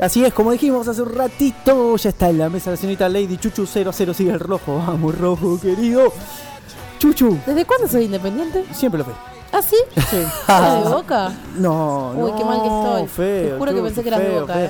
Así es, como dijimos hace un ratito, ya está en la mesa la señorita Lady Chuchu 0-0, sigue el rojo. Vamos, rojo, querido. Chuchu. ¿Desde cuándo soy independiente? Siempre lo fue. ¿Ah, sí? Sí. ¿Eres de Boca? No, Uy, qué mal que estoy. Feo. Te juro que Chuchu, pensé que eras de feo, Boca,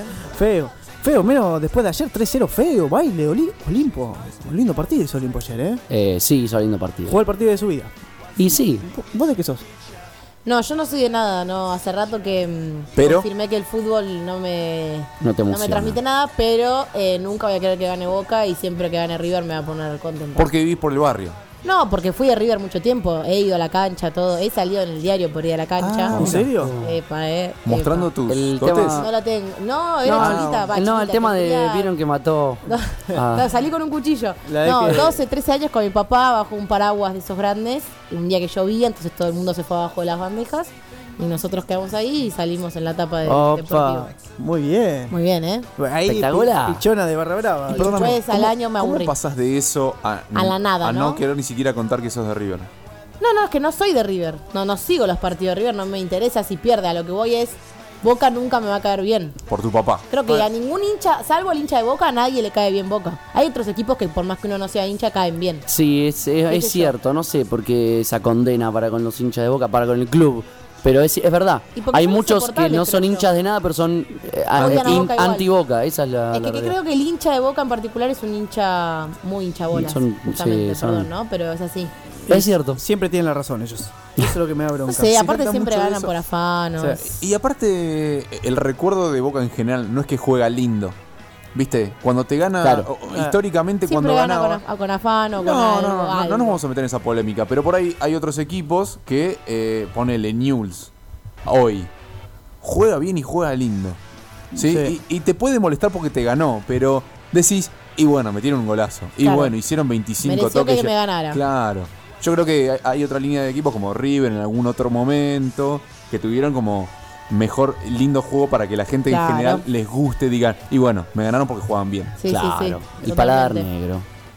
Feo, menos después de ayer 3-0, feo, baile, Olimpo. Un lindo partido hizo Olimpo ayer, Sí, hizo lindo partido. Jugó el partido de su vida. Y sí. ¿Vos de qué sos? No, yo no soy de nada, no. Hace rato que Pero confirmé que el fútbol no me emociona. transmite nada, pero nunca voy a querer que gane Boca y siempre que gane River me va a poner contento. porque vivís por el barrio. No, porque fui a River mucho tiempo, he ido a la cancha, todo, he salido en el diario por ir a la cancha. ¿En serio? Mostrando tus El dotes. tema- No la tengo. No, era chiquita. No, chiquita, el tema de tenía- vieron que mató. No, salí con un cuchillo. La de No, que- 12, 13 años con mi papá bajo un paraguas de esos grandes. Un día que llovía, entonces todo el mundo se fue abajo de las bandejas. Y nosotros quedamos ahí y salimos en la tapa del deportivo. Opa, muy bien. Muy bien, ¿eh? Ahí, Espectacular. pichona de Barra Brava. Y después al año me aburrí. ¿Cómo pasás de eso a la nada, a ¿no? no querer ni siquiera contar que sos de River? No, es que no soy de River. No sigo los partidos de River, no me interesa si pierde. A lo que voy es, Boca nunca me va a caer bien. Por tu papá. Creo que a ningún hincha, salvo al hincha de Boca, a nadie le cae bien Boca. Hay otros equipos que por más que uno no sea hincha, caen bien. Sí, es sé cierto. No sé por qué esa condena para con los hinchas de Boca, para con el club. Pero es verdad. Y porque Hay son muchos que insoportables, no son creo yo. hinchas de nada, pero son Odian a Boca igual. anti-Boca. Esa es la Es que realidad. creo que el hincha de Boca en particular es un hincha muy hincha bolas. Son- Justamente, sí, son- perdón, ¿no? Pero es así. Es cierto. Siempre tienen la razón ellos. Eso es lo que me da bronca. No sé, aparte trata siempre mucho de ganan eso. por afanos. O sea, Y aparte, el recuerdo de Boca en general no es que juega lindo. ¿Viste? Cuando te gana, Claro. históricamente siempre cuando gana ganaba... con afán o con No, algo. no algo. nos vamos a meter en esa polémica, pero por ahí hay otros equipos que, ponele Newell's, hoy, juega bien y juega lindo. ¿Sí? Sí. Y te puede molestar porque te ganó, pero decís, y bueno, metieron un golazo. Y Claro. bueno, hicieron 25 Mereció toques. que me ganara. Claro. Yo creo que hay otra línea de equipos como River en algún otro momento que tuvieron como mejor, lindo juego para que la gente Claro. en general les guste, digan, y bueno, me ganaron porque jugaban bien. Sí, Claro. sí, sí. El totalmente. paladar negro.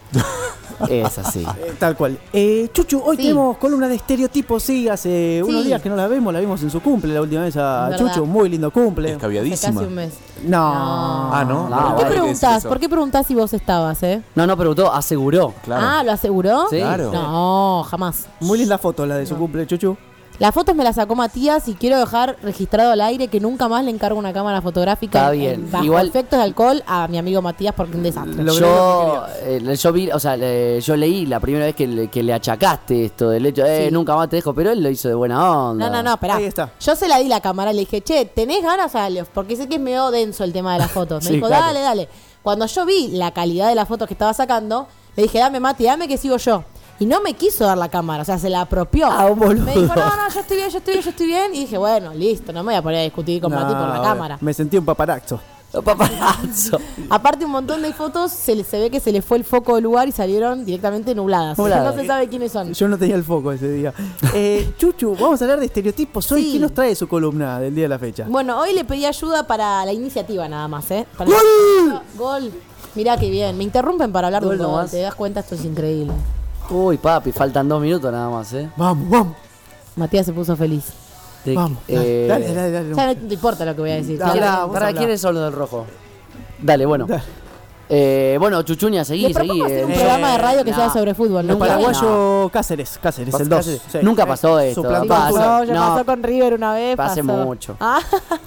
Es así. Tal cual. Chuchu, hoy Sí. tenemos columna de estereotipos. Sí, hace unos Sí. días que no la vimos en su cumple la última vez a Es verdad. Chuchu. Muy lindo cumple. Hace Escabiadísima. casi un mes. No. Ah, ¿no? No, ¿Por qué bueno, preguntás? ¿Por qué preguntás si vos estabas, No, preguntó, aseguró. Claro. Ah, ¿lo aseguró? Sí. Claro. No, jamás. Muy linda foto la de su cumple, Chuchu. Las fotos me las sacó Matías y quiero dejar registrado al aire que nunca más le encargo una cámara fotográfica Está bien. bajo Igual- efectos de alcohol a mi amigo Matías porque un desastre. Yo vi, o sea, yo leí la primera vez que le achacaste esto del hecho, Sí. nunca más te dejo, pero él lo hizo de buena onda. No, esperá. Ahí está. Yo se la di la cámara y le dije, che, ¿tenés ganas? Dale, porque sé que es medio denso el tema de las fotos. Me Sí, dijo, claro. dale. Cuando yo vi la calidad de las fotos que estaba sacando, le dije, dame Mati, dame que sigo yo. Y no me quiso dar la cámara, o sea, se la apropió. Ah, un boludo. Me dijo, no, yo estoy bien. Y dije, bueno, listo, no me voy a poner a discutir con Mati por la No, cámara. Me sentí un paparazzo. Paparazzo. Aparte un montón de fotos se ve que se le fue el foco del lugar y salieron directamente nubladas. Nubladas. No se sabe quiénes son. Yo no tenía el foco ese día. Chuchu, vamos a hablar de estereotipos hoy. Sí. ¿Quién nos trae su columna del día de la fecha? Bueno, hoy le pedí ayuda para la iniciativa nada más, Para ¡Gol! Gol. Mirá qué bien. Me interrumpen para hablar de Gol un gol. nomás. Te das cuenta, esto es increíble. Uy, papi, faltan 2 minutos nada más, Vamos. Matías se puso feliz. Vamos. Dale. Ya no te importa lo que voy a decir. Dale. Claro. Habla, vos ¿Para habla. quién es solo del rojo? Dale, bueno. Dale. Bueno, Chuchuña, seguí. Les propongo hacer un programa de radio que sea sobre fútbol. El ¿No? paraguayo Cáceres, el 2. Nunca pasó esto. Suplantó Pasa. al No, Tucumán. ya No. pasó con River una vez. Hace pasó. mucho. Ah,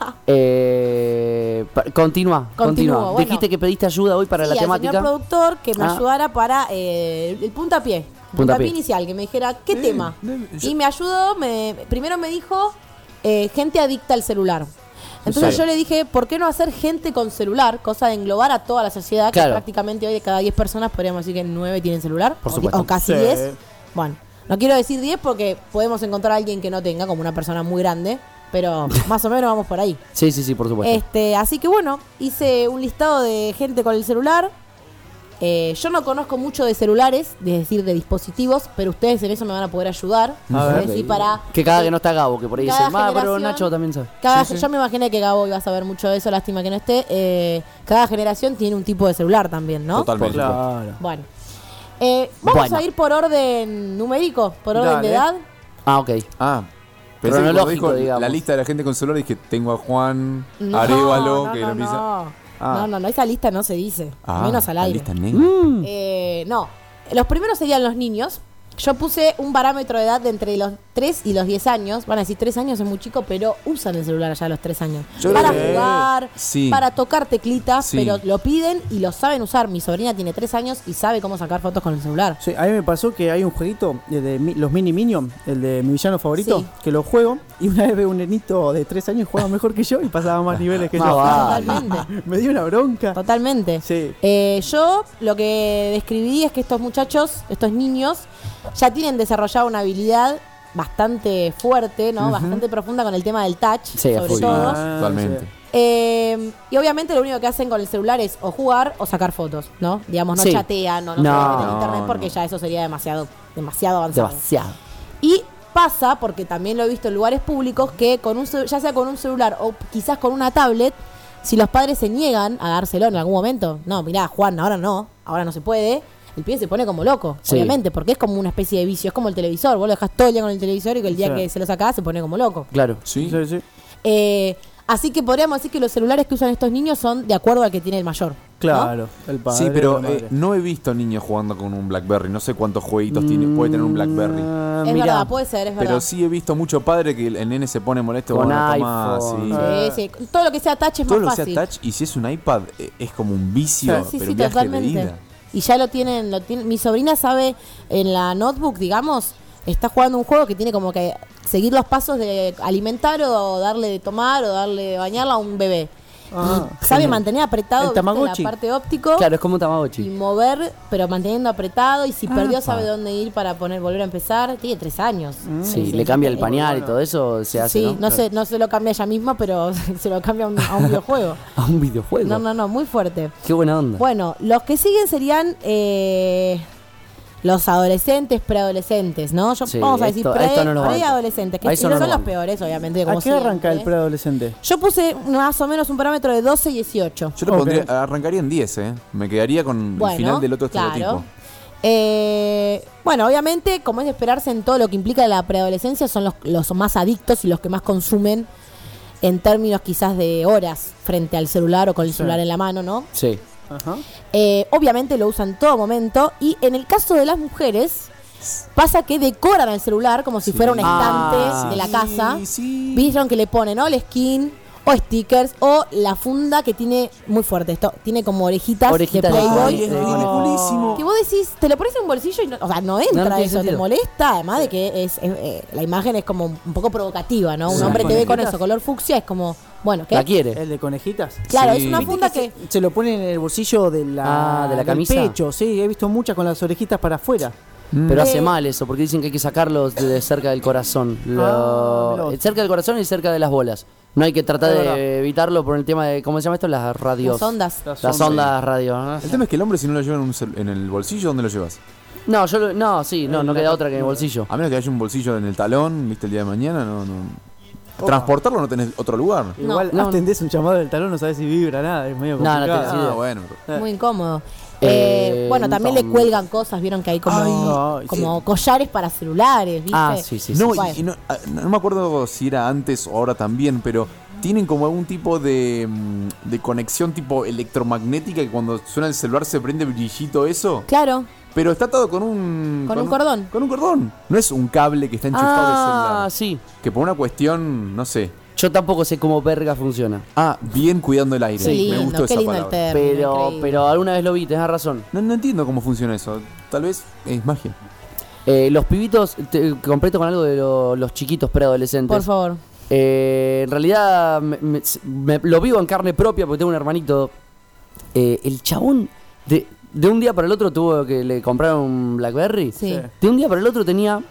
Continúa. Continúo, bueno. Dijiste que pediste ayuda hoy para sí, la al temática. señor productor que me Ah. ayudara para el puntapié. Puntapié inicial, que me dijera qué tema. Y me ayudó, primero me dijo gente adicta al celular. Entonces Claro. yo le dije, ¿por qué no hacer gente con celular? Cosa de englobar a toda la sociedad, Claro. que prácticamente hoy de cada 10 personas podríamos decir que 9 tienen celular. Por o supuesto. o casi Sí. 10. Bueno, no quiero decir 10 porque podemos encontrar a alguien que no tenga, como una persona muy grande. Pero más o menos vamos por ahí. Sí, por supuesto. Así que bueno, hice un listado de gente con el celular. Yo no conozco mucho de celulares, es decir, de dispositivos, pero ustedes en eso me van a poder ayudar. A ver. Es decir, para Que cada que no está Gabo, que por ahí cada dice, pero generación- Nacho también sabe. Yo me imaginé que Gabo iba a saber mucho de eso, lástima que no esté. Cada generación tiene un tipo de celular también, ¿no? Totalmente. Claro. Bueno. Vamos Bueno. a ir por orden numérico, por orden Dale. de edad. Ah, ok. Ah, Pensé que cuando cronológico, dijo digamos. la lista de la gente con celular dije, tengo a Juan, No, Arévalo, no, que no, lo empieza. no, esa lista no se dice, menos al la aire. lista negra. No, los primeros serían los niños. Yo puse un parámetro de edad de entre los 3 y los 10 años. Van a decir 3 años es muy chico, pero usan el celular ya a los 3 años. Yo Para creo que- jugar, sí. para tocar teclitas, Sí. pero lo piden y lo saben usar. Mi sobrina tiene 3 años y sabe cómo sacar fotos con el celular. Sí, a mí me pasó que hay un jueguito los mini Minions, el de mi villano favorito, Sí. que lo juego y una vez veo un nenito de 3 años juega mejor que yo y pasaba más niveles que Más yo. vale. Totalmente. Me dio una bronca. Totalmente. Sí. Yo lo que describí es que estos muchachos, estos niños, ya tienen desarrollada una habilidad bastante fuerte, ¿no? Bastante profunda con el tema del touch, Sí, a sobre full. todo. Totalmente. Y obviamente lo único que hacen con el celular es o jugar o sacar fotos, ¿no? Digamos, no Sí. chatean, no se No, meten en internet porque no. ya eso sería demasiado avanzado. Demasiado. Y pasa, porque también lo he visto en lugares públicos, que con ya sea con un celular o quizás con una tablet, si los padres se niegan a dárselo en algún momento, no, mirá, Juan, ahora no se puede, el pibe se pone como loco, Sí. obviamente, porque es como una especie de vicio, es como el televisor, vos lo dejás todo el día con el televisor y que el día Sí. que se lo sacás se pone como loco. Claro. Sí. Sí, sí. Así que podríamos decir que los celulares que usan estos niños son de acuerdo al que tiene el mayor. ¿no? Claro, el padre. Sí, pero la madre. no he visto niños jugando con un BlackBerry. No sé cuántos jueguitos puede tener un BlackBerry. Es Mirá, verdad, puede ser, es verdad. Pero sí he visto mucho padre que el nene se pone molesto Con bueno, tomá, iPhone. Sí, sí. Todo lo que sea touch es Todo más lo que fácil. sea touch y si es un iPad es como un vicio, Sí, pero sí, un viaje de totalmente. ida. Y ya lo tienen. Mi sobrina sabe en la notebook, digamos, está jugando un juego que tiene como que seguir los pasos de alimentar o darle de tomar o darle de bañarla a un bebé. Ah, Y sabe genial. mantener apretado El ¿viste? Tamagotchi. la parte óptico Claro, es como un y Tamagotchi. mover, pero manteniendo apretado. Y si perdió, Apa. sabe dónde ir para volver a empezar. Tiene 3 años. Sí, le cambia el pañal y todo eso se hace, Sí, ¿no? no se lo cambia ella misma, pero se lo cambia a un videojuego. A un videojuego. No, muy fuerte. Qué buena onda. Bueno, los que siguen serían los adolescentes, preadolescentes, ¿no? Sí, Vamos a decir esto no lo banco. preadolescentes, que A eso no no son lo los banco. peores, obviamente. Como ¿A qué arranca siempre. el preadolescente? Yo puse más o menos un parámetro de 12 y 18. Yo lo Ok. pondría, arrancaría en 10, Me quedaría con el final del otro claro. estereotipo. Bueno, obviamente, como es de esperarse en todo lo que implica la preadolescencia, son los más adictos y los que más consumen en términos quizás de horas frente al celular o con el celular en la mano, ¿no? Sí. Ajá. Obviamente lo usan en todo momento y en el caso de las mujeres pasa que decoran el celular como si fuera un estante de la casa. Sí. Vieron que le ponen o el skin o stickers o la funda que tiene muy fuerte esto, tiene como orejitas Orejitas de de Playboy. Ay, es ridiculísimo. Que vos decís, te lo pones en un bolsillo y no, o sea, no entra No tiene eso, te sentido. molesta, además de que la imagen es como un poco provocativa, ¿no? Un Sí. hombre te ve con Conejitas. eso, color fucsia, es como, bueno, ¿qué? La quiere. ¿El de conejitas? Claro, Sí. es una Viste funda que Se lo ponen en el bolsillo de de la del camisa. pecho, sí, he visto muchas con las orejitas para afuera. Pero hace mal eso, porque dicen que hay que sacarlos de cerca del corazón. mirá vos. Cerca del corazón y cerca de las bolas. No hay que tratar Es de verdad. evitarlo por el tema de, ¿cómo se llama esto? Las radios. las ondas. Las ondas radio. ¿no? El tema es que el hombre si no lo lleva en el bolsillo, ¿dónde lo llevas? No, no queda otra que en el bolsillo. A menos que haya un bolsillo en el talón, viste, el día de mañana, no. Transportarlo no tenés otro lugar. Igual no. atendés un llamado del talón, no sabes si vibra nada, es medio No, no complicado. tenés idea. Bueno. Muy incómodo. Eh, Bueno, también le cuelgan cosas, vieron que hay como, Ay, como collares para celulares, ¿viste? Ah, sí, sí, sí. No, Bueno. y no me acuerdo si era antes o ahora también, pero tienen como algún tipo de conexión tipo electromagnética que cuando suena el celular se prende brillito eso. Claro, Pero está atado con un... Con un cordón. Con un cordón. No es un cable que está enchufado al celular. Sí. Que por una cuestión, no sé. Yo tampoco sé cómo verga funciona. Bien cuidando el aire. qué Me lindo, gustó qué esa lindo el palabra. término. increíble. Pero alguna vez lo vi, tenés razón. No entiendo cómo funciona eso. Tal vez es magia. Los pibitos, completo con algo de los chiquitos preadolescentes. Por favor. En realidad lo vivo en carne propia porque tengo un hermanito. El chabón de un día para el otro tuvo que le compraron un BlackBerry. Sí. Sí. De un día para el otro tenía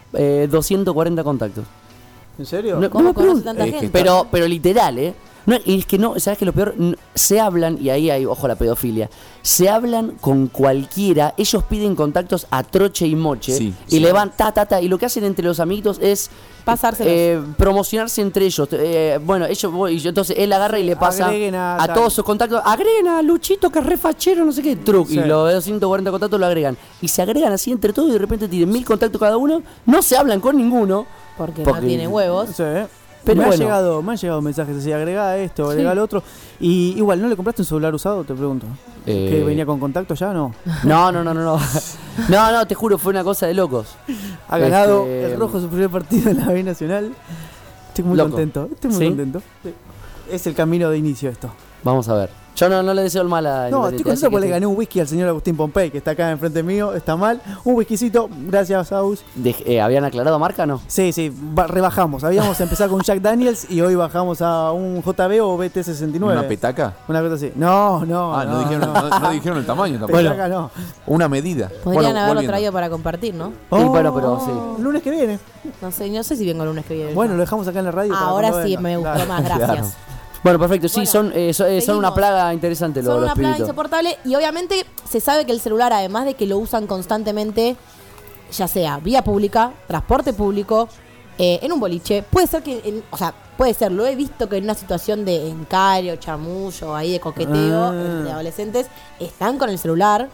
240 contactos. ¿En serio? No, ¿Cómo me conoce preguntes. tanta Es que gente? Pero literal, ¿eh? No, y es que no, ¿sabes qué? Lo peor, se hablan, y ahí hay, ojo, la pedofilia. Se hablan con cualquiera, ellos piden contactos a troche y moche, Sí, y sí. le van y lo que hacen entre los amiguitos es Pasárselos. promocionarse entre ellos. Bueno, entonces él agarra y le pasa Agreguen a tal. todos sus contactos, agreguen a Luchito que es re fachero, no sé qué, truc, Sí. y los 240 contactos lo agregan. Y se agregan así entre todos y de repente tienen 1000 contactos cada uno, no se hablan con ninguno. porque Porque- no tiene huevos. Sí. Pero me bueno. han llegado mensajes así, agregá esto, agregá lo otro. Y igual, ¿no le compraste un celular usado? Te pregunto. ¿Que venía con contacto ya? No. No. No, te juro, fue una cosa de locos. Ha ganado Este, el Rojo su primer partido en la B Nacional. Estoy muy Loco. contento. Estoy muy ¿Sí? contento. Es el camino de inicio esto. Vamos a ver. Yo no le deseo el mal a No, estoy contento porque le gané un whisky al señor Agustín Pompey, que está acá enfrente mío. Está mal. Un whiskycito. Gracias, Agus. ¿Habían aclarado marca no? Sí, rebajamos. Habíamos empezado con Jack Daniels y hoy bajamos a un JB o BT69. ¿Una petaca? Una cosa así. No. No dijeron el tamaño tampoco. Petaca no. Una medida. Podrían haberlo volviendo. traído para compartir, ¿no? bueno, pero sí. El lunes que viene. No sé si vengo el lunes que viene. Bueno, lo dejamos acá en la radio. para ahora cuando sí venga. me gustó Claro. más, gracias. Bueno, perfecto. Sí, Bueno, son una seguimos. plaga interesante Son los una plaga pibitos. insoportable y obviamente se sabe que el celular, además de que lo usan constantemente, ya sea vía pública, transporte público, en un boliche, puede ser que, lo he visto que en una situación de encario, chamullo, ahí de coqueteo, de adolescentes, están con el celular.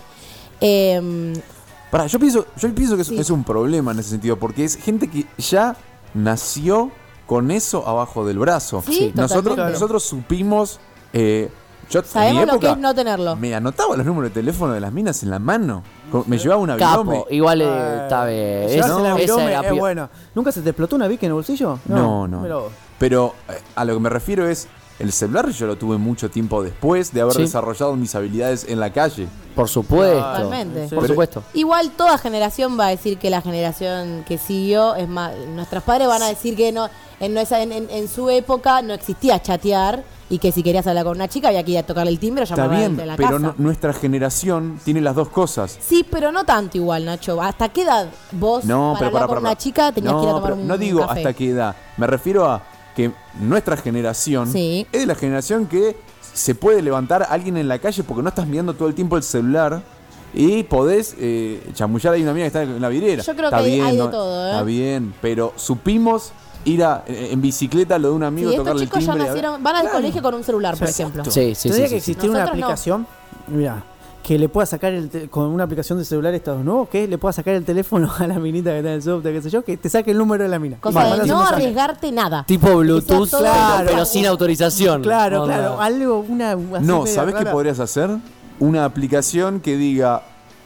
Pará, yo pienso que Sí. es un problema en ese sentido, porque es gente que ya nació con eso abajo del brazo. Sí, totalmente. Nosotros supimos. Yo en mi Sabemos lo que época es no tenerlo. me anotaba los números de teléfono de las minas en la mano. Me llevaba una virome. Capo, igual está bien. Llevarse la Esa virome era es bueno. ¿Nunca se te explotó una Vic en el bolsillo? No. Mira vos. Pero a lo que me refiero es, el celular yo lo tuve mucho tiempo después de haber Sí. desarrollado mis habilidades en la calle. Por supuesto. Totalmente. Sí. Por supuesto. Igual toda generación va a decir que la generación que siguió es más. Nuestros padres van a decir que no, en su época no existía chatear y que si querías hablar con una chica había que ir a tocarle el timbre o Está llamarla bien, de la pero casa. nuestra generación tiene las dos cosas. Sí, pero no tanto igual, Nacho. ¿Hasta qué edad vos para hablar con una chica tenías que ir a tomar pero un no digo café? hasta qué edad. Me refiero a que nuestra generación Sí. es de la generación que se puede levantar a alguien en la calle porque no estás mirando todo el tiempo el celular y podés chamullar ahí una mina que está en la vidriera. Yo creo Está que hay bien, de todo, ¿eh? Está bien, pero supimos ir en bicicleta a lo de un amigo, Sí, estos tocarle el chicos ya timbre. nacieron, van al Claro. colegio con un celular, por Exacto. ejemplo. Sí, sí, Tendría sí. que sí. existir una Nosotros no. aplicación, mira, que le pueda sacar con una aplicación de celular estos nuevos, que le pueda sacar el teléfono a la minita que está en el subte, qué sé yo, que te saque el número de la mina. Cosa de Mandas un no mensaje. arriesgarte nada. Tipo Bluetooth, Que sea todo Claro. pero sin autorización. Claro, Onda. claro, algo, una... así No, media ¿sabés qué rara. podrías hacer? Una aplicación que diga,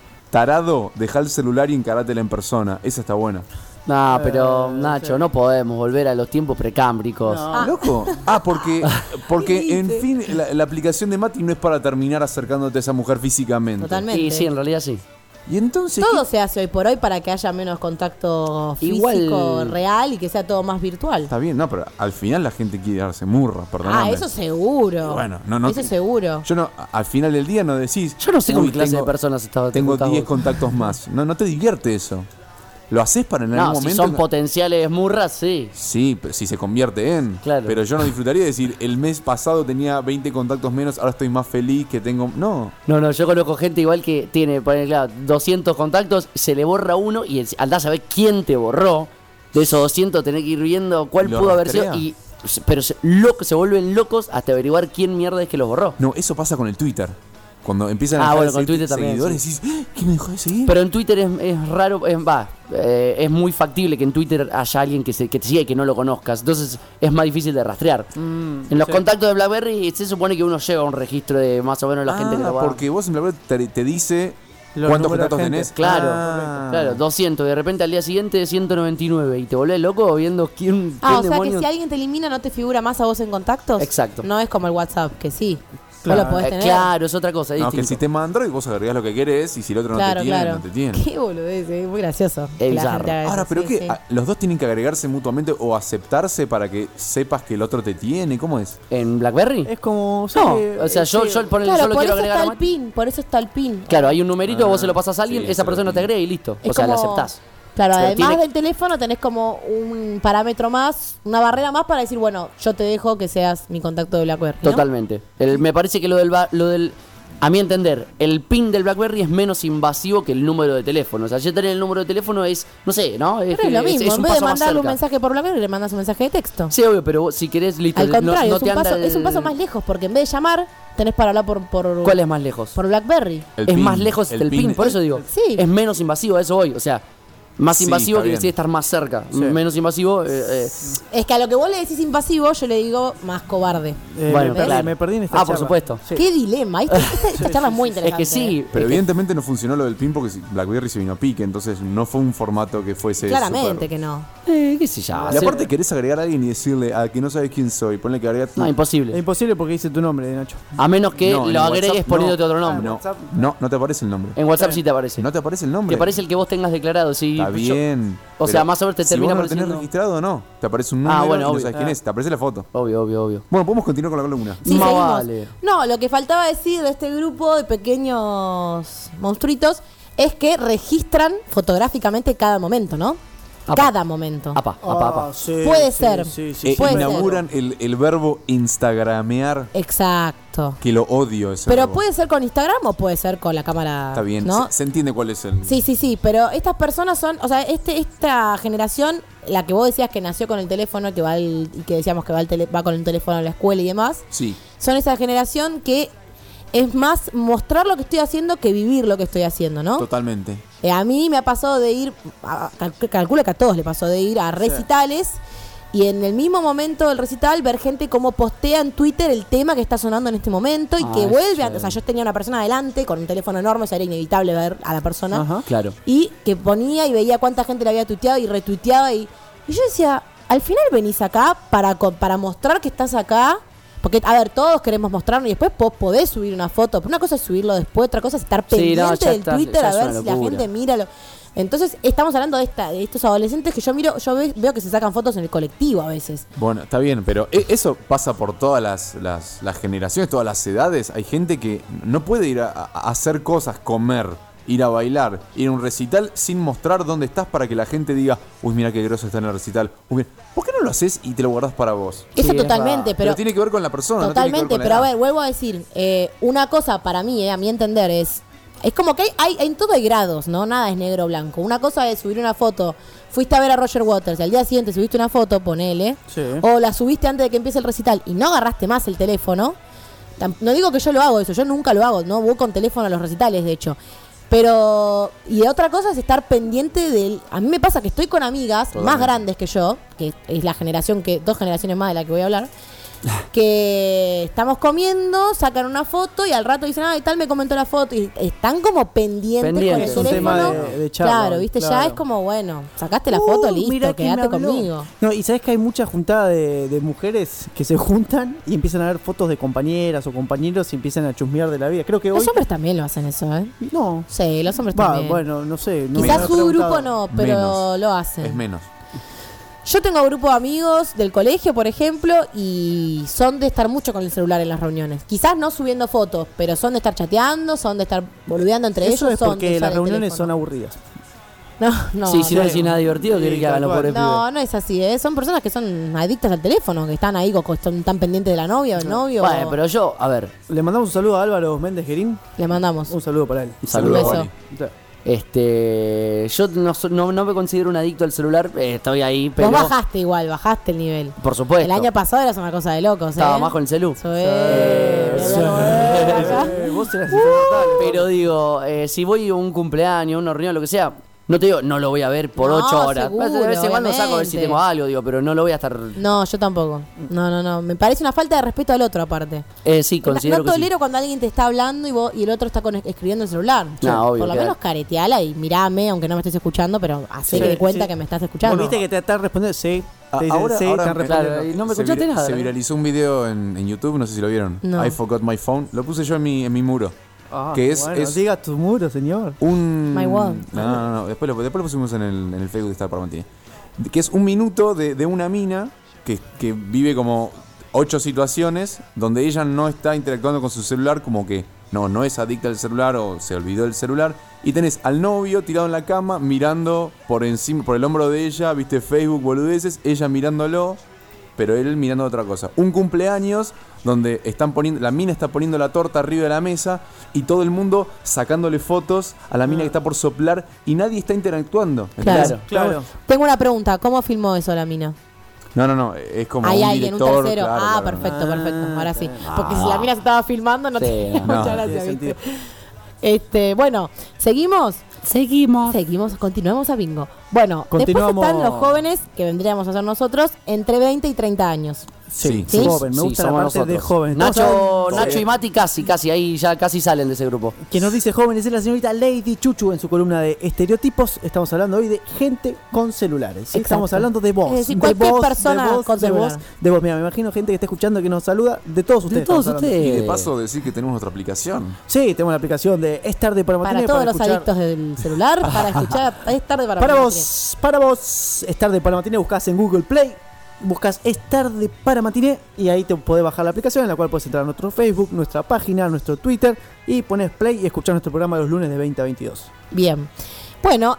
tarado, dejá el celular y encarátela en persona. Esa está buena. No, pero sí. Nacho, no podemos volver a los tiempos precámbricos. No. ¿Loco? porque ¿Qué en dice? fin, la aplicación de Mati no es para terminar acercándote a esa mujer físicamente. Totalmente. Y sí, en realidad sí. Y entonces, Todo se hace hoy por hoy para que haya menos contacto físico Igual- real y que sea todo más virtual. está bien, no, pero al final la gente quiere darse murra, perdóname. Eso seguro. Bueno, no, Eso seguro. Yo no, al final del día no decís. Yo no sé con "Uy, qué clase tengo- de personas estaba Tengo estamos. 10 contactos más. No te divierte eso. Lo haces para en No, algún si momento. son potenciales murras, sí. Sí, pero si se convierte en. Claro. Pero yo no disfrutaría de decir, el mes pasado tenía 20 contactos menos, ahora estoy más feliz que tengo. No. No, yo conozco gente igual que tiene, claro, 200 contactos, se le borra uno y andás a ver quién te borró. De esos 200 tenés que ir viendo cuál Lo pudo haber rastrea. sido. Pero se vuelven locos hasta averiguar quién mierda es que los borró. No, eso pasa con el Twitter. Cuando empiezan a Ah, dejar bueno, de con seguirte Twitter también, seguidores, decís, ¿qué me dejó de seguir? Pero en Twitter es raro, es muy factible que en Twitter haya alguien que te siga y que no lo conozcas. Entonces es más difícil de rastrear. En los sí. contactos de BlackBerry se supone que uno lleva a un registro de más o menos la gente que lo va. porque vos en BlackBerry te dice Los cuántos números de contactos gente. tenés. Claro, Ah. claro, 200. De repente al día siguiente 199. Y te volvés loco viendo quién O sea que demonios. si alguien te elimina no te figura más a vos en contactos. Exacto. No es como el WhatsApp, que sí. Claro. Vos lo podés tener. Claro, es otra cosa. Es No, que el distinto. sistema Android vos agregás lo que querés y si el otro no Claro, te tiene, claro. no te tiene. Qué boludez, muy gracioso. que la bizarro. gente haga eso, Ahora, pero sí, ¿qué? sí. ¿Los dos tienen que agregarse mutuamente o aceptarse para que sepas que el otro te tiene? ¿Cómo es? ¿En BlackBerry? Es como... No, sí, o sea, yo ponele, Claro, yo lo por quiero eso agregar está a el Mati. pin, por eso está el pin. Claro, hay un numerito, vos se lo pasas a alguien, sí, esa ese persona lo te agrega y listo. Es O sea, la como- aceptás. Claro, Pero además tiene- del teléfono tenés como un parámetro más, una barrera más para decir, bueno, yo te dejo que seas mi contacto de BlackBerry, ¿no? Totalmente. Me parece que lo del a mi entender, el pin del BlackBerry es menos invasivo que el número de teléfono. O sea, yo tener el número de teléfono es, no sé, ¿no? Pero es lo mismo, un en vez de paso más mandarle un cerca. mensaje por BlackBerry, le mandas un mensaje de texto. Sí, obvio, pero vos, si querés, listo. Al contrario, no es, te un anda paso, es un paso más lejos, porque en vez de llamar, tenés para hablar por ¿Cuál es más lejos? por BlackBerry. El Es pin, más lejos el del pin, pin. por eso digo. Sí. Es menos invasivo, a eso voy. O sea, Más Sí, invasivo está quiere bien. decir estar más cerca. Sí. Menos invasivo. Es que a lo que vos le decís invasivo, yo le digo más cobarde. Bueno, claro. me perdí en esta Ah, por charla. supuesto. Sí. Qué dilema. Esta charla es muy Es interesante. que sí. Pero es que- evidentemente no funcionó lo del pin porque BlackBerry se vino a pique, entonces no fue un formato que fuese Claramente súper- que no. qué sé yo. Y aparte querés agregar a alguien y decirle a que no sabes quién soy, ponle que agrega tu... No, Es imposible. imposible porque dice tu nombre, Nacho. A menos que No, en lo agregues WhatsApp poniéndote no. otro nombre. No, WhatsApp. no te aparece el nombre. En WhatsApp sí te aparece. No te aparece el nombre. Te aparece el que vos tengas declarado. Sí, Está yo- bien. o pero sea, más o menos te si termina vos no lo tenés apareciendo- registrado, no. Te aparece un número bueno, y no obvio. sabes quién es. Te aparece la foto. Obvio, obvio, obvio. Bueno, podemos continuar con la columna. Sí, Más seguimos. vale. No, lo que faltaba decir de este grupo de pequeños monstruitos es que registran fotográficamente cada momento, ¿no? Apa. Cada momento. Apa, apa, apa. Ah, sí, Puede sí, ser. Sí, sí, puede ser. Inauguran el verbo instagramear, Exacto. que lo odio ese Pero verbo. puede ser con Instagram o puede ser con la cámara. Está bien, ¿no? se entiende cuál es el... Sí, sí, sí, pero estas personas son, o sea, esta generación, la que vos decías que nació con el teléfono, que va y que decíamos que va con el teléfono a la escuela y demás, Sí. son esa generación que es más mostrar lo que estoy haciendo que vivir lo que estoy haciendo, ¿no? Totalmente. A mí me ha pasado de ir, calculo que a todos le pasó de ir a recitales y en el mismo momento del recital ver gente como postea en Twitter el tema que está sonando en este momento y que Ay, vuelve sí. O sea, yo tenía una persona adelante con un teléfono enorme, o sea, era inevitable ver a la persona. Ajá. Claro. Y que ponía y veía cuánta gente le había tuiteado y retuiteaba y yo decía, al final venís acá para mostrar que estás acá. Porque, a ver, todos queremos mostrarnos y después podés subir una foto. Pero una cosa es subirlo después, otra cosa es estar Sí, pendiente no, ya del está, Twitter ya a es ver una si la locura. gente mira. Entonces, estamos hablando de estos adolescentes que yo veo que se sacan fotos en el colectivo a veces. Bueno, está bien, pero eso pasa por todas las generaciones, todas las edades. Hay gente que no puede ir a hacer cosas, comer, ir a bailar, ir a un recital sin mostrar dónde estás para que la gente diga, uy, mira qué groso está en el recital. Uy, mira, ¿por qué no lo haces y te lo guardás para vos? Eso Sí, es totalmente, verdad. pero tiene que ver con la persona, totalmente, no tiene que ver con pero la a edad. ver, vuelvo a decir, una cosa para mí, a mi entender, es como que en todo hay grados, ¿no? Nada es negro o blanco. Una cosa es subir una foto, fuiste a ver a Roger Waters y al día siguiente subiste una foto, ponele, Sí. o la subiste antes de que empiece el recital y no agarraste más el teléfono. No digo que yo lo hago eso, yo nunca lo hago, no voy con teléfono a los recitales, de hecho. Pero, y otra cosa es estar pendiente del... A mí me pasa que estoy con amigas más Totalmente. grandes que yo, que es la generación dos generaciones más de la que voy a hablar, que estamos comiendo, sacan una foto y al rato dicen, ay, tal me comentó la foto y están como pendientes con el Pendientes. Es un tema teléfono. de charla, Claro, viste, ya claro. es como, bueno, sacaste la foto, listo, mirá quién quédate habló. conmigo. No, y sabes que hay mucha juntada de mujeres que se juntan y empiezan a ver fotos de compañeras o compañeros y empiezan a chusmear de la vida. Creo que hoy. Los hombres también lo hacen eso, ¿eh? No. Sí, los hombres Va, también. bueno, no sé. No Quizás me he su preguntado. grupo no, pero Menos. lo hacen. Es menos. Yo tengo grupo de amigos del colegio, por ejemplo, y son de estar mucho con el celular en las reuniones. Quizás no subiendo fotos, pero son de estar chateando, son de estar boludeando entre Eso ellos. es son de porque usar las el reuniones son teléfono. aburridas. No, no. Sí, si no no. decís nada divertido, Sí, querés que tal hagan los cual. pobres No, pibes. no es así, ¿eh? Son personas que son adictas al teléfono, que están ahí, están pendientes de la novia o el novio. Bueno, pero yo, a ver, Le mandamos un saludo a Álvaro Méndez Gerín. Le mandamos. Un saludo para él. saludos. beso. Wally. Yo no me considero un adicto al celular, estoy ahí, pero Vos bajaste igual, bajaste el nivel. por supuesto. El año pasado eras una cosa de locos, ¿eh? estaba más con el celu. Eso es. Vos eras insoportable. Pero digo, si voy a un cumpleaños, una reunión, lo que sea, no te digo, no lo voy a ver por No, 8 horas. seguro, De vez en cuando saco a ver si obviamente. tengo algo, digo, pero no lo voy a estar. No, yo tampoco. No. Me parece una falta de respeto al otro, aparte. Sí, considero No que sí. tolero cuando alguien te está hablando y el otro está escribiendo en el celular. No, obvio, Por lo queda- menos careteala y mirame, aunque no me estés escuchando, pero hacé de cuenta que me estás escuchando. Vos viste que te están respondiendo. Sí. Te dicen, Ahora- sí, ahora- están respondiendo. Claro, y no me Se escuchaste nada. Se ¿no? viralizó un video en YouTube, no sé si lo vieron. No. I forgot my phone. Lo puse yo en mi muro. Ah, que es, bueno, es diga tu muro, señor. un... My wall. No. Después lo pusimos en el Facebook de Star Parmentier. Que es un minuto de una mina que vive como 8 situaciones donde ella no está interactuando con su celular, como que no es adicta al celular o se olvidó del celular. Y tenés al novio tirado en la cama mirando por encima, por el hombro de ella, viste Facebook, boludeces, ella mirándolo, pero él mirando otra cosa. Un cumpleaños donde la mina está poniendo la torta arriba de la mesa y todo el mundo sacándole fotos a la mina que está por soplar y nadie está interactuando. Claro. Claro. Tengo una pregunta, ¿cómo filmó eso la mina? No, es como Hay un alguien, un director. tercero. claro. Perfecto. Ahora sí. Porque si la mina se estaba filmando, no Sí, tenía no. mucha No, gracia, tiene ¿viste? Bueno, ¿seguimos? Seguimos. Continuamos a bingo. Bueno, Continuamos. después están los jóvenes, que vendríamos a ser nosotros, entre 20 y 30 años. Sí. Sí. Joven, me Sí, gusta la somos parte de nosotros. joven. Nacho y Mati casi, ahí ya casi salen de ese grupo. Que nos dice jóvenes es la señorita Lady Chuchu en su columna de estereotipos. Estamos hablando hoy de gente con celulares, ¿sí? Exacto. Estamos hablando de vos. Es decir, de cualquier vos, persona de vos, con de vos, celular. de vos. Mira, me imagino gente que está escuchando que nos saluda. De todos ustedes. todos estamos hablando. ustedes. Y de paso decir que tenemos nuestra aplicación. Sí, tenemos la aplicación de Es Tarde para Para Matiné. todos los escuchar- adictos del celular, para escuchar, es tarde para Para Matiné. vos, Es Tarde para Matiné, buscás en Google Play, buscas Es Tarde para Matiné y ahí te podés bajar la aplicación en la cual puedes entrar a nuestro Facebook, nuestra página, nuestro Twitter y pones play y escuchar nuestro programa los lunes de 20 a 22. Bien. Bueno,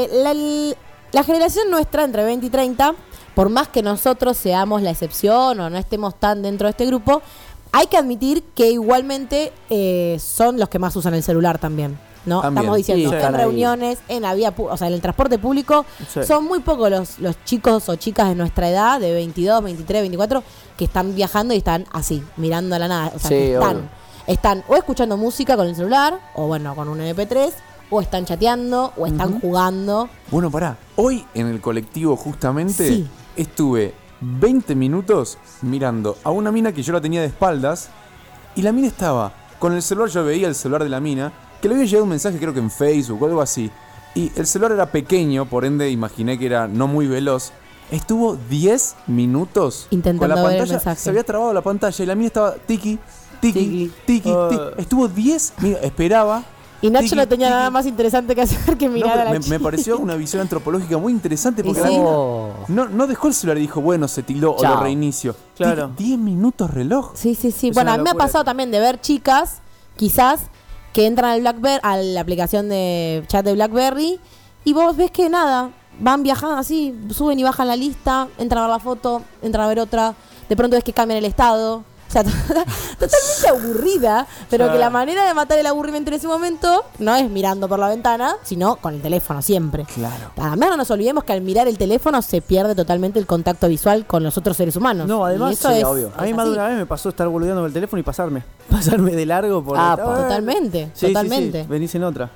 la generación nuestra, entre 20 y 30, por más que nosotros seamos la excepción o no estemos tan dentro de este grupo, hay que admitir que igualmente son los que más usan el celular también. ¿No? También. Estamos diciendo, Sí, en están ahí. reuniones, en la vía, o sea, en el transporte público, Sí. son muy pocos los chicos o chicas de nuestra edad, de 22, 23, 24, que están viajando y están así, mirando a la nada. O sea, Sí, que obvio. están o escuchando música con el celular, o bueno, con un MP3, o están chateando, o están jugando. Bueno, pará. Hoy en el colectivo justamente Sí. estuve 20 minutos mirando a una mina que yo la tenía de espaldas y la mina estaba con el celular, yo veía el celular de la mina, que le había llegado un mensaje creo que en Facebook o algo así. Y el celular era pequeño, por ende imaginé que era no muy veloz. Estuvo 10 minutos Intentando con la ver el pantalla, mensaje. se había trabado la pantalla y la mina estaba tiki, tiki, Tiki. tiki, tiki. Estuvo 10, mira, esperaba. Y Nacho Tiki, no tenía tiki. nada más interesante que hacer que No, mirar a pero la me chica. pareció una visión antropológica muy interesante porque Y la sí. mina no dejó el celular y dijo, bueno, se tildó o Chao. lo reinicio. Claro. 10 minutos reloj. Sí, sí, sí. Es Bueno, una a mí me ha locura pasado eso. también de ver chicas, quizás, que entran al BlackBerry, a la aplicación de chat de BlackBerry, y vos ves que nada, van viajando así, suben y bajan la lista, entran a ver la foto, entran a ver otra, de pronto ves que cambian el estado. O sea, totalmente aburrida, pero que la manera de matar el aburrimiento en ese momento no es mirando por la ventana, sino con el teléfono siempre. Claro. Además, no nos olvidemos que al mirar el teléfono se pierde totalmente el contacto visual con los otros seres humanos. No, además, Y eso sí, es, obvio. A mí es más de así. una vez me pasó estar boludeando con el teléfono y pasarme de largo por Totalmente, Sí, totalmente. sí, sí, venís en otra.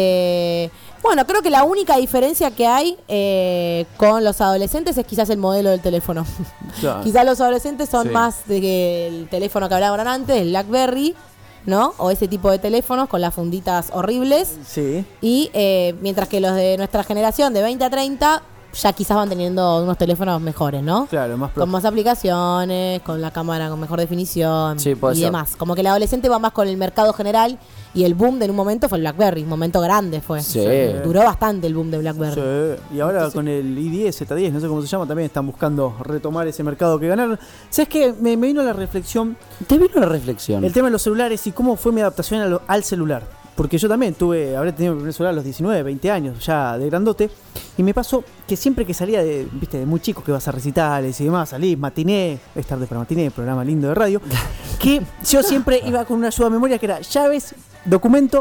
Bueno, creo que la única diferencia que hay con los adolescentes es quizás el modelo del teléfono. Claro. Quizás los adolescentes son Sí. más de que el teléfono que hablaban antes, el BlackBerry, ¿no? O ese tipo de teléfonos con las funditas horribles. Sí. Y mientras que los de nuestra generación, de 20 a 30, ya quizás van teniendo unos teléfonos mejores, ¿no? Claro, más pro. Con más aplicaciones, con la cámara con mejor definición Sí, puede y ser. demás. Como que el adolescente va más con el mercado general y el boom de en un momento fue el BlackBerry, un momento grande fue. Sí. Duró bastante el boom de BlackBerry. Sí. Y ahora con el i10, Z10, no sé cómo se llama, también están buscando retomar ese mercado que ganaron. ¿Sabes qué? Me vino la reflexión, Te vino la reflexión. el tema de los celulares y cómo fue mi adaptación al celular. Porque yo también habré tenido mi primer celular a los 19, 20 años, ya de grandote. Y me pasó que siempre que salía de muy chico, que vas a recitales y demás, salí, matiné, es tarde para matiné, programa lindo de radio, que yo siempre iba con una ayuda de memoria que era llaves, documento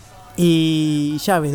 y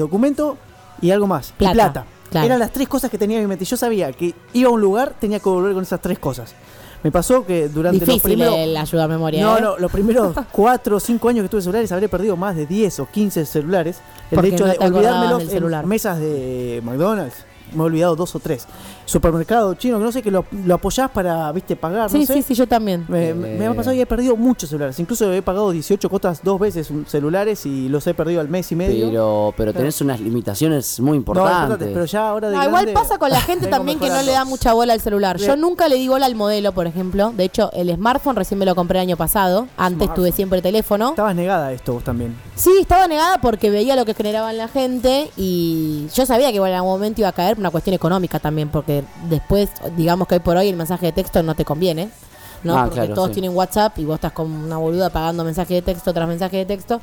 algo más. Plata, Y plata. claro. Eran las tres cosas que tenía en mi mente. Yo sabía que iba a un lugar, tenía que volver con esas tres cosas. Me pasó que durante los Difícil primeros... la ayuda a memoria. No, ¿eh? no, los primeros 4 o 5 años que tuve celulares habré perdido más de 10 o 15 celulares. El Porque hecho no de te acordabas olvidármelos del en celular. mesas de McDonald's. Me he olvidado 2 o 3. Supermercado chino, que no sé, que lo apoyás para, viste, pagar, Sí, no sé. sí, sí, yo también. Me ha pasado y he perdido muchos celulares. Incluso he pagado 18 cuotas 2 veces celulares y los he perdido al mes y medio. Pero tenés unas limitaciones muy No, importantes. pero ya ahora de No, igual grande pasa con la gente vengo también que no mejorando. le da mucha bola al celular. Yo Bien. nunca le di bola al modelo, por ejemplo. De hecho, el smartphone recién me lo compré el año pasado. Antes tuve siempre teléfono. Estabas negada a esto vos también. Sí, estaba negada porque veía lo que generaba en la gente y yo sabía que igual en algún momento iba a caer por una cuestión económica también, porque después, digamos que hoy por hoy el mensaje de texto no te conviene, ¿no? Ah, Porque claro, todos sí. tienen WhatsApp y vos estás como una boluda pagando mensaje de texto tras mensaje de texto.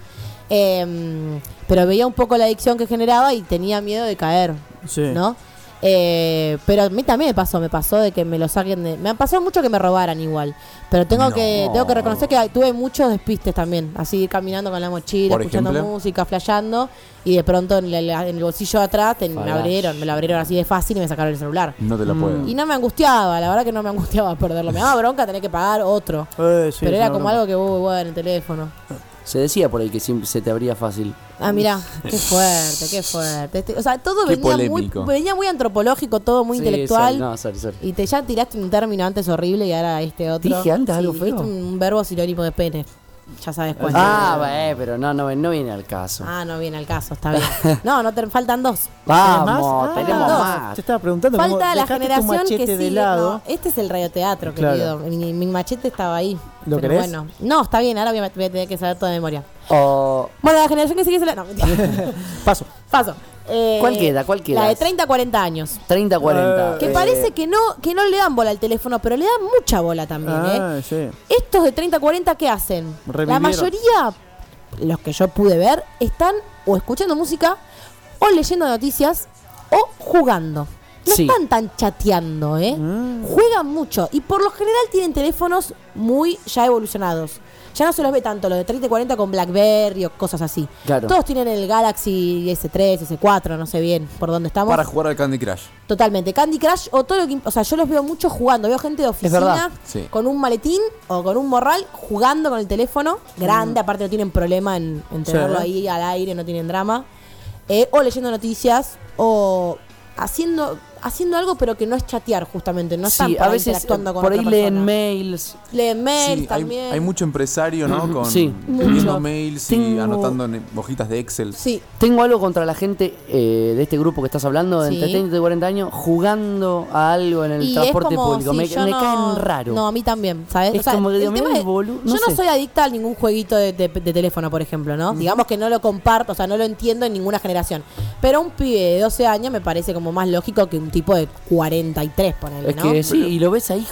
Pero veía un poco la adicción que generaba y tenía miedo de caer, Sí. ¿no? Pero a mí también me pasó de que me lo saquen de... Me pasó mucho que me robaran igual, pero tengo que reconocer que tuve muchos despistes también, así caminando con la mochila, Por escuchando ejemplo. música, flasheando, y de pronto en el bolsillo de atrás me lo abrieron así de fácil y me sacaron el celular. No te la puedo. Y no me angustiaba, la verdad que no me angustiaba perderlo, me daba bronca tener que pagar otro, Sí, pero era no, como no. algo que, bueno, el teléfono. Se decía por ahí que siempre se te abría fácil. Ah, mirá, qué fuerte, qué fuerte. O sea, todo Qué venía muy antropológico, todo muy Sí, intelectual. sorry. Y ya tiraste un término antes horrible y ahora este otro. ¿Dije antes algo feo? Dijiste un verbo sinónimo de pene. Ya sabes cuál. Pero no viene al caso. No viene al caso, está bien. No, faltan dos. Vamos, tenemos dos. más. Te estaba preguntando cómo Falta la dejaste tu generación machete que de sigue. lado. No, este es el radioteatro, Claro. querido. Mi machete estaba ahí. ¿Lo pero querés? bueno. No, está bien, ahora voy a tener que saber toda de memoria. O Bueno, la generación que sigue es la. No, mentira. Paso. Paso. ¿Cuál queda? La de 30 a 40 años. 30, 40. Que parece que no le dan bola al teléfono, pero le dan mucha bola también, Sí. Estos de 30 a 40, ¿qué hacen? Revivieron. La mayoría, los que yo pude ver, están o escuchando música, o leyendo noticias, o jugando. No Sí. están tan chateando, Juegan mucho. Y por lo general tienen teléfonos muy ya evolucionados. Ya no se los ve tanto los de 30 y 40 con BlackBerry o cosas así. Claro. Todos tienen el Galaxy S3, S4, no sé bien por dónde estamos. Para jugar al Candy Crush. Totalmente. Candy Crush o todo lo que... O sea, yo los veo mucho jugando. Veo gente de verdad. oficina Sí. con un maletín o con un morral jugando con el teléfono. Grande, aparte no tienen problema en tenerlo ahí al aire, no tienen drama. O leyendo noticias o haciendo algo pero que no es chatear justamente. No están Sí, por a ahí veces interactuando con por ahí otra leen persona. mails. Leen mails Sí, también. hay mucho empresario, ¿no? Con Sí. viendo Mucho. mails y Tengo- anotando en hojitas de Excel. Sí. Tengo algo contra la gente de este grupo que estás hablando, de Sí. entre 30 y 40 años, jugando a algo en el Y transporte es como, público. sí, me yo no- caen raro. No, a mí también, ¿sabes? Es como que digo, el tema mirá el es- boludo, no yo no sé. soy adicta a ningún jueguito de teléfono, por ejemplo, ¿no? Digamos que no lo comparto, o sea, no lo entiendo en ninguna generación. Pero un pibe de 12 años me parece como más lógico que un tipo de 43, ponele, Es ¿no? que sí, y lo ves ahí,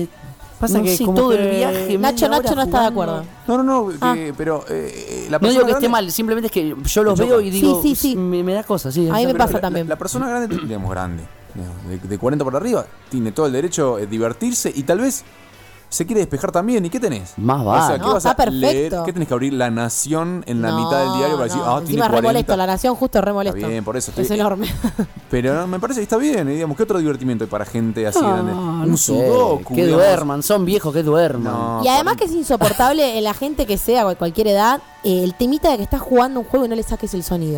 Pasa no que sé, como todo que- el viaje. Nacho media hora no está de jugando. acuerdo. No, Ah. pero la No persona digo que esté grande- mal, simplemente es que yo los Me veo choca. y digo, Sí, sí. Me da cosas, sí. A mí me Pero pasa también. La persona grande, digamos grande, digamos, de 40 por arriba, tiene todo el derecho de divertirse y tal vez se quiere despejar también. ¿Y qué tenés? Más va. ¿qué No, vas está a leer? perfecto. ¿Qué tenés que abrir La Nación en la No, mitad del diario para decir, no, tiene encima re 40? molesto, La Nación justo re molesto. Está bien, por eso Es estoy- enorme. Pero no, me parece que está bien, digamos, ¿qué otro divertimiento hay para gente así grande? Un no sé, sudoku. que digamos. duerman, son viejos que duerman. No, Y además 40. que es insoportable en la gente que sea o cualquier edad, el temita de que estás jugando un juego y no le saques el sonido.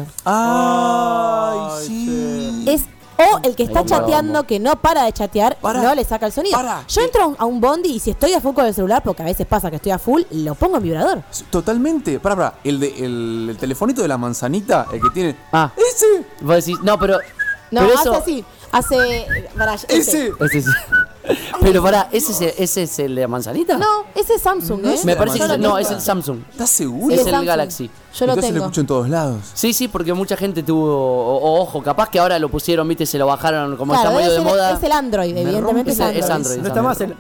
Ay, sí. Es o el que está Ahí chateando, vamos. que no para de chatear, Para. no le saca el sonido. Para. Yo entro a un bondi y si estoy a full con el celular, porque a veces pasa que estoy a full, lo pongo en vibrador. Totalmente. Para. El telefonito de la manzanita, el que tiene. Ah, ¡Ese! vos decís, no, pero. No, pero hace eso, así. Hace. Para, ¡Ese! Ese sí. Pero pará, ¿ese es el de la manzanita? No, ese es Samsung, ¿eh? Me parece Yo que lo no, tengo. es el Samsung. ¿Estás seguro? Sí, es es el Samsung. Galaxy. Yo lo Entonces lo tengo. escucho en todos lados. Sí, sí, porque mucha gente tuvo. Ojo, capaz que ahora lo pusieron, viste, se lo bajaron como Claro, está medio de debe ser- moda. es el Android, Me evidentemente es rompe- Android. es Android. No está más el.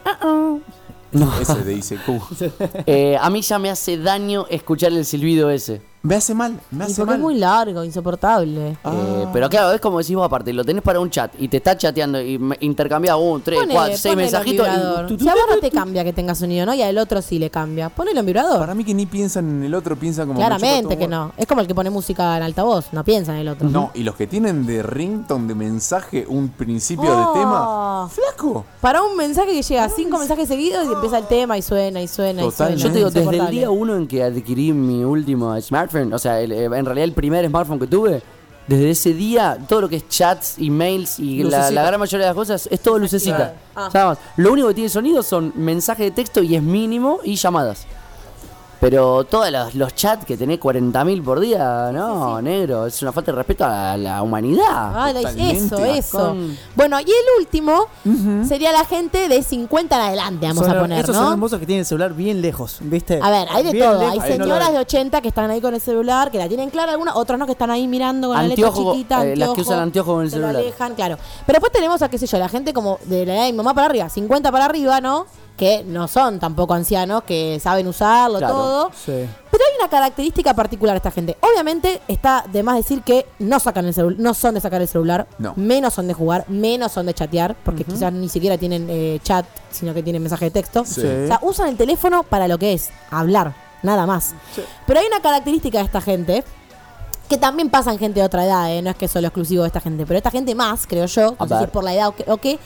Ese de ICQ. A mí ya me hace daño escuchar el silbido ese. Me hace mal, me Y hace porque es mal. muy largo, insoportable. Pero claro, es como decís vos aparte, lo tenés para un chat y te está chateando y intercambias 1, 3, 4, 6 ponelo en mensajitos. vibrador. Y, Si a vos no te cambia que tenga sonido, ¿no? Y al otro sí le cambia. Ponelo en vibrador. Para mí que ni piensan en el otro, piensan como... Claramente me que chupa todo. no. Es como el que pone música en altavoz, no piensa en el otro. No, y los que tienen de ringtone de mensaje un principio Oh. de tema... ¡Flaco! Para un mensaje que llega a 5 mensajes seguidos y empieza el tema y suena y suena y suena. Totalmente. yo te digo, desde el Insoportable. día 1 en que adquirí mi último smartphone, o sea, en realidad el primer smartphone que tuve, desde ese día, todo lo que es chats, emails y Lucecita. la gran mayoría de las cosas es todo lucecita. Ah. Nada más. Lo único que tiene sonido son mensajes de texto y es mínimo y llamadas. Pero todos los chats que tenés 40.000 por día, no, negro, es una falta de respeto a la humanidad. Ah, Totalmente. eso. Con- Bueno, y el último sería la gente de 50 en adelante, vamos Son a poner, esos son ¿no? hermosos que tienen el celular bien lejos, ¿viste? A ver, hay de Bien todo. lejos, Hay ahí no lo señoras ven. de 80 que están ahí con el celular, que la tienen clara algunas, otros no, que están ahí mirando con la letra Anteojo, chiquita. las que usan anteojo con el se lo celular. alejan, claro. Pero después tenemos a, qué sé yo, la gente como de la edad de mi mamá para arriba, 50 para arriba, ¿no? Que no son tampoco ancianos, que saben usarlo, Claro. todo. Sí. Pero hay una característica particular de esta gente. Obviamente está de más decir que no sacan el celular, no son de sacar el celular, No. menos son de jugar, menos son de chatear, porque quizás ni siquiera tienen chat, sino que tienen mensaje de texto. Sí. O sea, usan el teléfono para lo que es, hablar, nada más. Pero hay una característica de esta gente que también pasa en gente de otra edad, no es que es solo exclusivo de esta gente, pero esta gente más, creo yo, no sé ver. si es por la edad o qué,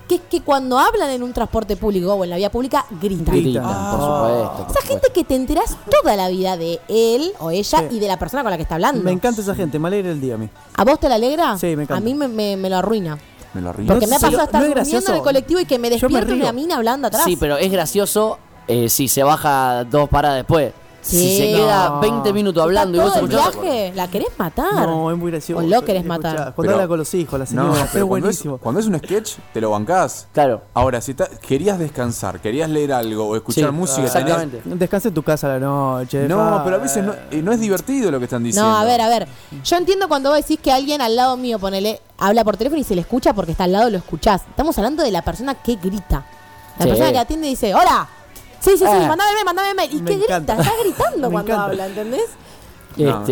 que es que cuando hablan en un transporte público o en la vía pública, gritan. Gritan, por supuesto. Esa gente que te enterás toda la vida de él o ella Sí. y de la persona con la que está hablando. Me encanta esa gente, me alegra el día a mí. ¿A vos te la alegra? Sí, me encanta. A mí me lo arruina. Me lo arruiné. Porque No me ha sé, pasado estar no es durmiendo gracioso. en el colectivo y que me Yo me despierto río. una mina hablando atrás. Sí, pero es gracioso si se baja 2 paradas después. Sí. Si se queda No. 20 minutos hablando y Está vos todo el escuchás. viaje, la querés matar. No, es muy gracioso. O lo querés matar. Cuando Pero- habla con los hijos, la señora, No, es pero buenísimo. cuando es un sketch, te lo bancás. Claro. Ahora, si querías descansar, querías leer algo o escuchar Sí, música, exactamente. Descansa en tu casa a la noche. No, pero a veces no es divertido lo que están diciendo. No, a ver. Yo entiendo cuando vos decís que alguien al lado mío, ponele, habla por teléfono y se le escucha porque está al lado, lo escuchás. Estamos hablando de la persona que grita. La Sí. persona que atiende y dice, ¡hola! Sí, Ah. mandame mail. ¿Y Me qué grita? encanta. Está gritando Me cuando encanta. habla, ¿entendés? No.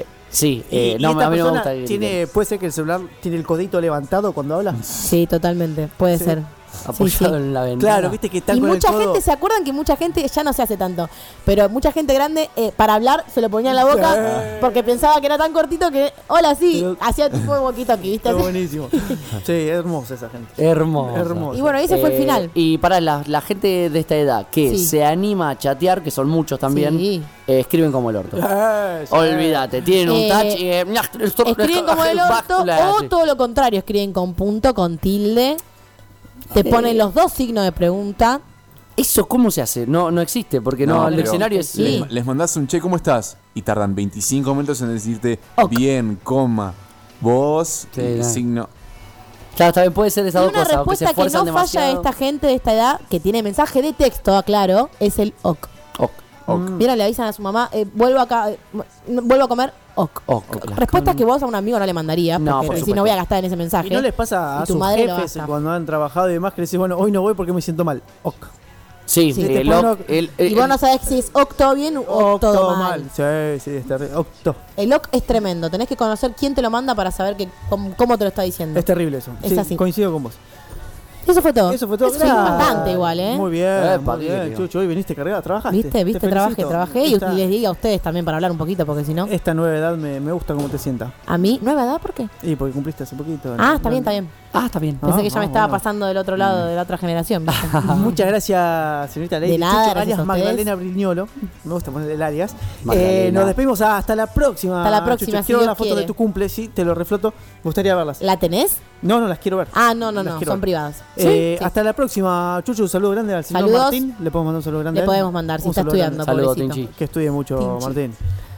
Sí, Y no, esta a mí no me persona gusta que puede ser que el celular tiene el codito levantado cuando habla. Sí, totalmente. Puede Sí. ser. apoyado Sí. en la ventana. Claro, viste que están Y con mucha el codo. gente, ¿se acuerdan que mucha gente, ya no se hace tanto, pero mucha gente grande para hablar se lo ponía en la boca porque pensaba que era tan cortito que, hola, sí, Pero- hacía tipo de walkie-talkie, ¿viste? Está Así. buenísimo. Sí, es hermosa esa gente. Hermoso. Hermoso. Y bueno, ese fue el final. Y para la gente de esta edad que Sí. se anima a chatear, que son muchos también, Sí. escriben como el orto. Sí. Olvídate, tienen un touch y... Escriben como el orto o todo lo contrario, escriben con punto, con tilde, te ponen los dos signos de pregunta. ¿Eso cómo se hace? No existe, porque no, el pero diccionario es... Sí. Les mandás un che, ¿cómo estás? Y tardan 25 minutos en decirte Ok. bien, coma, vos, Sí, y no. signo. Claro, también puede ser Y esas dos una cosas, o que se respuesta que esfuerzan no falla demasiado. esta gente de esta edad, que tiene mensaje de texto, aclaro, es el ok. Ok, Ok. Vieron, le avisan a su mamá, vuelvo acá, vuelvo a comer, ok. ok. Respuestas que vos a un amigo no le mandarías, No, porque por si supuesto. no voy a gastar en ese mensaje. ¿Y no les pasa Y a tu sus madre lo jefes gasta. cuando han trabajado y demás que les decís, bueno, hoy no voy porque me siento mal? Ok. Sí, Sí, te el, ponen ok, Y vos no sabés si es ok todo bien o ok todo mal. Sí, sí, es terrible. Octo. El ok es tremendo, tenés que conocer quién te lo manda para saber cómo te lo está diciendo. Es terrible eso. Es Sí, así. coincido con vos. Eso fue todo. Eso fue todo. Eso fue Gracias. bastante igual, ¿eh? Muy bien, Epa, muy bien. tío. Chucho, hoy viniste cargada, trabajaste. ¿Viste? Te felicito. Trabajé y les digo a ustedes también para hablar un poquito, porque si no. Esta nueva edad me gusta cómo te sienta. A mí, ¿nueva edad? ¿Por qué? Y porque cumpliste hace poquito. Ah, está bien, está bien. Ah, está bien. Pensé que ya me estaba bueno. pasando del otro lado, de la otra generación. ¿viste? Muchas gracias, señorita Lady. De nada, Chucho, gracias alias a ustedes. Magdalena Brignolo. Me gusta poner el alias. Magdalena. Nos despedimos hasta la próxima. Hasta la próxima, Chucho. si Quiero Dios la foto quiere. de tu cumple, sí, te lo refloto. Me gustaría verlas. ¿La tenés? No, las quiero ver. Ah, no, Las quiero son ver. privadas. Sí. Sí. Hasta la próxima, Chucho. Un saludo grande al señor Saludos. Martín. Le podemos mandar un saludo grande. Le a él. podemos mandar, si Un está saludo grande. estudiando, Saludos, pobrecito. Tinchi. Que estudie mucho, Tinchi. Martín.